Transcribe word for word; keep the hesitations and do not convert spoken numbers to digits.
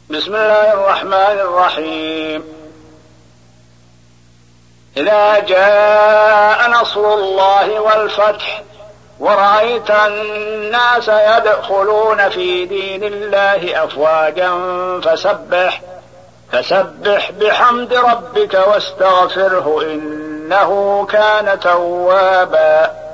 بسم الله الرحمن الرحيم. إذا جاء نصر الله والفتح ورأيت الناس يدخلون في دين الله أفواجا فسبح فسبح بحمد ربك واستغفره إنه كان توابا.